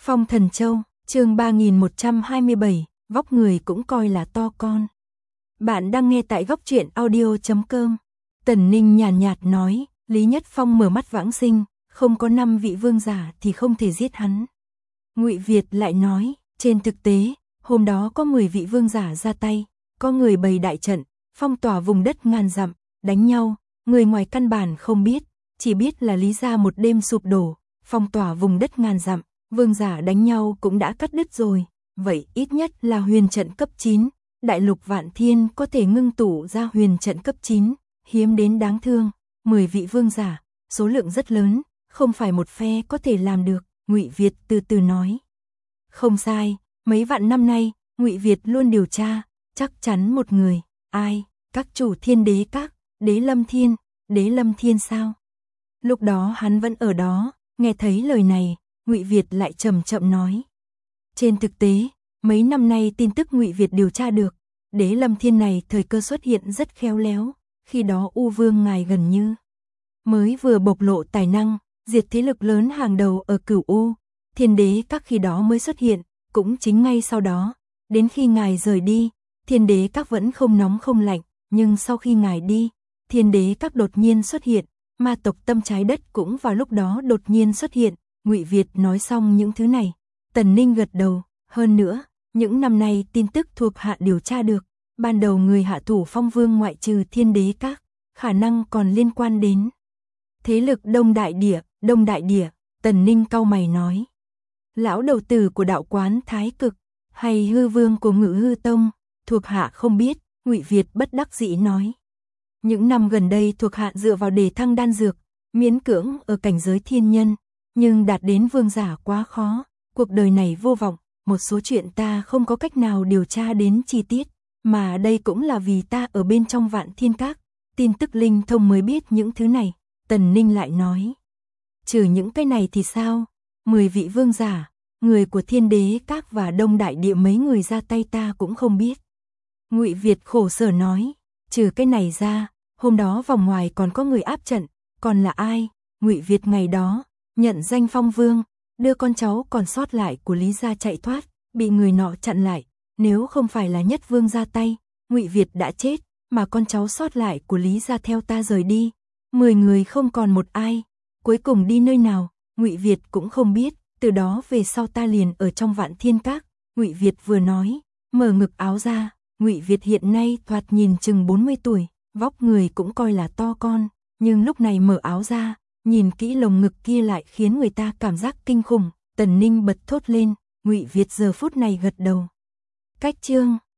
Phong Thần Châu, chương 3127, vóc người cũng coi là to con. Bạn đang nghe tại góc truyện audio.com. Tần Ninh nhàn nhạt nói, Lý Nhất Phong mở mắt vãng sinh, không có 5 vị vương giả thì không thể giết hắn. Ngụy Việt lại nói, trên thực tế, hôm đó có 10 vị vương giả ra tay, có người bày đại trận, phong tỏa vùng đất ngàn dặm, đánh nhau, người ngoài căn bản không biết, chỉ biết là Lý gia một đêm sụp đổ, phong tỏa vùng đất ngàn dặm, vương giả đánh nhau cũng đã cắt đứt rồi, vậy ít nhất là huyền trận cấp 9, đại lục vạn thiên có thể ngưng tụ ra huyền trận cấp 9, hiếm đến đáng thương, 10 vị vương giả, số lượng rất lớn, không phải một phe có thể làm được, Ngụy Việt từ từ nói. Không sai, mấy vạn năm nay, Ngụy Việt luôn điều tra, chắc chắn một người, ai, các chủ Thiên Đế Các, Đế Lâm Thiên sao? Lúc đó hắn vẫn ở đó, nghe thấy lời này, Ngụy Việt lại chậm chậm nói. Trên thực tế, mấy năm nay tin tức Ngụy Việt điều tra được, Đế Lâm Thiên này thời cơ xuất hiện rất khéo léo, khi đó U Vương ngài gần như mới vừa bộc lộ tài năng, diệt thế lực lớn hàng đầu ở Cửu U, Thiên Đế Các khi đó mới xuất hiện, cũng chính ngay sau đó, đến khi ngài rời đi, Thiên Đế Các vẫn không nóng không lạnh, nhưng sau khi ngài đi, Thiên Đế Các đột nhiên xuất hiện, ma tộc Tâm Trái Đất cũng vào lúc đó đột nhiên xuất hiện. Ngụy Việt nói xong những thứ này, Tần Ninh gật đầu, hơn nữa, những năm nay tin tức thuộc hạ điều tra được, ban đầu người hạ thủ Phong Vương ngoại trừ Thiên Đế Các, khả năng còn liên quan đến thế lực Đông Đại Địa, Tần Ninh cau mày nói. Lão đầu tử của đạo quán Thái Cực, hay hư vương của Ngự Hư Tông, thuộc hạ không biết, Ngụy Việt bất đắc dĩ nói. Những năm gần đây thuộc hạ dựa vào đề thăng đan dược, miễn cưỡng ở cảnh giới thiên nhân, nhưng đạt đến vương giả quá khó, cuộc đời này vô vọng, một số chuyện ta không có cách nào điều tra đến chi tiết, mà đây cũng là vì ta ở bên trong Vạn Thiên Các, tin tức linh thông mới biết những thứ này, Tần Ninh lại nói. Trừ những cái này thì sao? 10 vị vương giả, người của Thiên Đế Các và Đông Đại Địa mấy người ra tay ta cũng không biết. Ngụy Việt khổ sở nói, trừ cái này ra, hôm đó vòng ngoài còn có người áp trận, còn là ai? Ngụy Việt ngày đó nhận danh Phong Vương, đưa con cháu còn sót lại của Lý gia chạy thoát, bị người nọ chặn lại, nếu không phải là Nhất Vương ra tay, Ngụy Việt đã chết, mà con cháu sót lại của Lý gia theo ta rời đi, 10 người không còn một ai, cuối cùng đi nơi nào, Ngụy Việt cũng không biết, từ đó về sau ta liền ở trong Vạn Thiên Các, Ngụy Việt vừa nói, mở ngực áo ra, Ngụy Việt hiện nay thoạt nhìn chừng 40 tuổi, vóc người cũng coi là to con, nhưng lúc này mở áo ra, nhìn kỹ lồng ngực kia lại khiến người ta cảm giác kinh khủng, Tần Ninh bật thốt lên, Ngụy Việt giờ phút này gật đầu. Cách chương